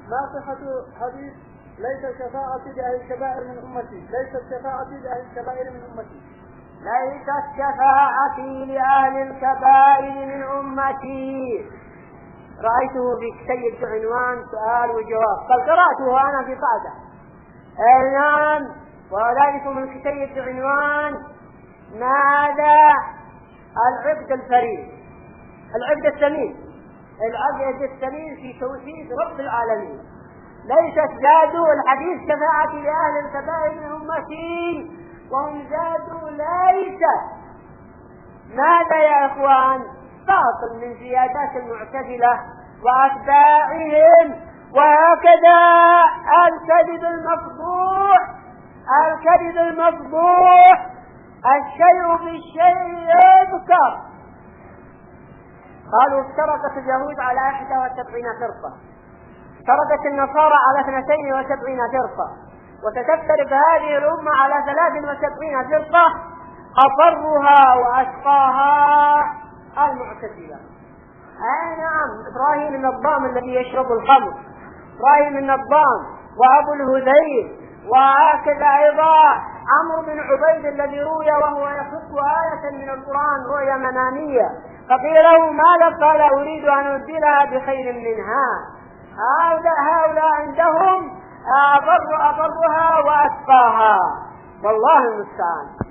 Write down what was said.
ما صحة حديث ليس شفاعتي لأهل الكبائر من أمتي؟ ليست شفاعتي لأهل الكبائر من أمتي. ليست شفاعتي لأهل الكبائر من أمتي. رأيته في كتيب عنوان سؤال وجواب، بل قرأته أنا في قاعدة. نعم، وذلك من كتيب عنوان ماذا العبد الفريد، العبد الثمين، العبد الثمين في توحيد رب العالمين. ليست زادوا الحديث شفاعتي لأهل الكبائر من أمتي، وهم زادوا ليست. ماذا يا إخوان؟ باطل من زيادات المعتزلة وأتباعهم. وهكذا الكذب المفضوح، الكذب المفضوح، الشيء بالشيء يذكر. قالوا افترقت اليهود على 71 فرقة، افترقت النصارى على 72 فرقة، وستفترق هذه الأمة على 73 فرقة، أضرها وأشقاها المعتزلة. نعم، إبراهيم النظام الذي يشرب الخمر، إبراهيم النظام وأبو الهذيل، وهكذا أيضا عمرو بن عبيد الذي روي وهو يخص آية من القرآن رؤيا منامية، فقيل له ماذا؟ قال أريد أن أبدلها بخير منها. هؤلاء عندهم أضرها وأتقاها، والله المستعان.